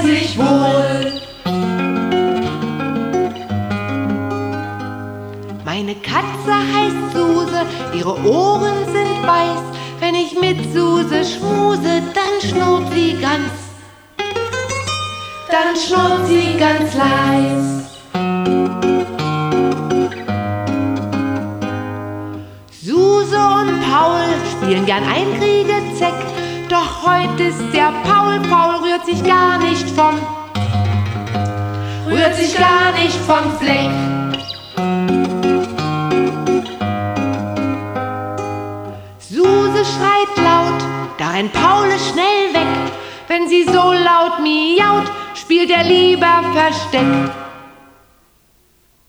sich wohl. Meine Katze heißt Suse, ihre Ohren sind weiß. Wenn ich mit Suse schmuse, dann schnurrt sie ganz leis. Suse und Paul spielen gern Einkriege-Zeck, doch heute ist der Paul, rührt sich gar nicht vom Fleck. Suse schreit laut, da rennt Paul schnell weg. Wenn sie so laut miaut, spielt er lieber Versteck.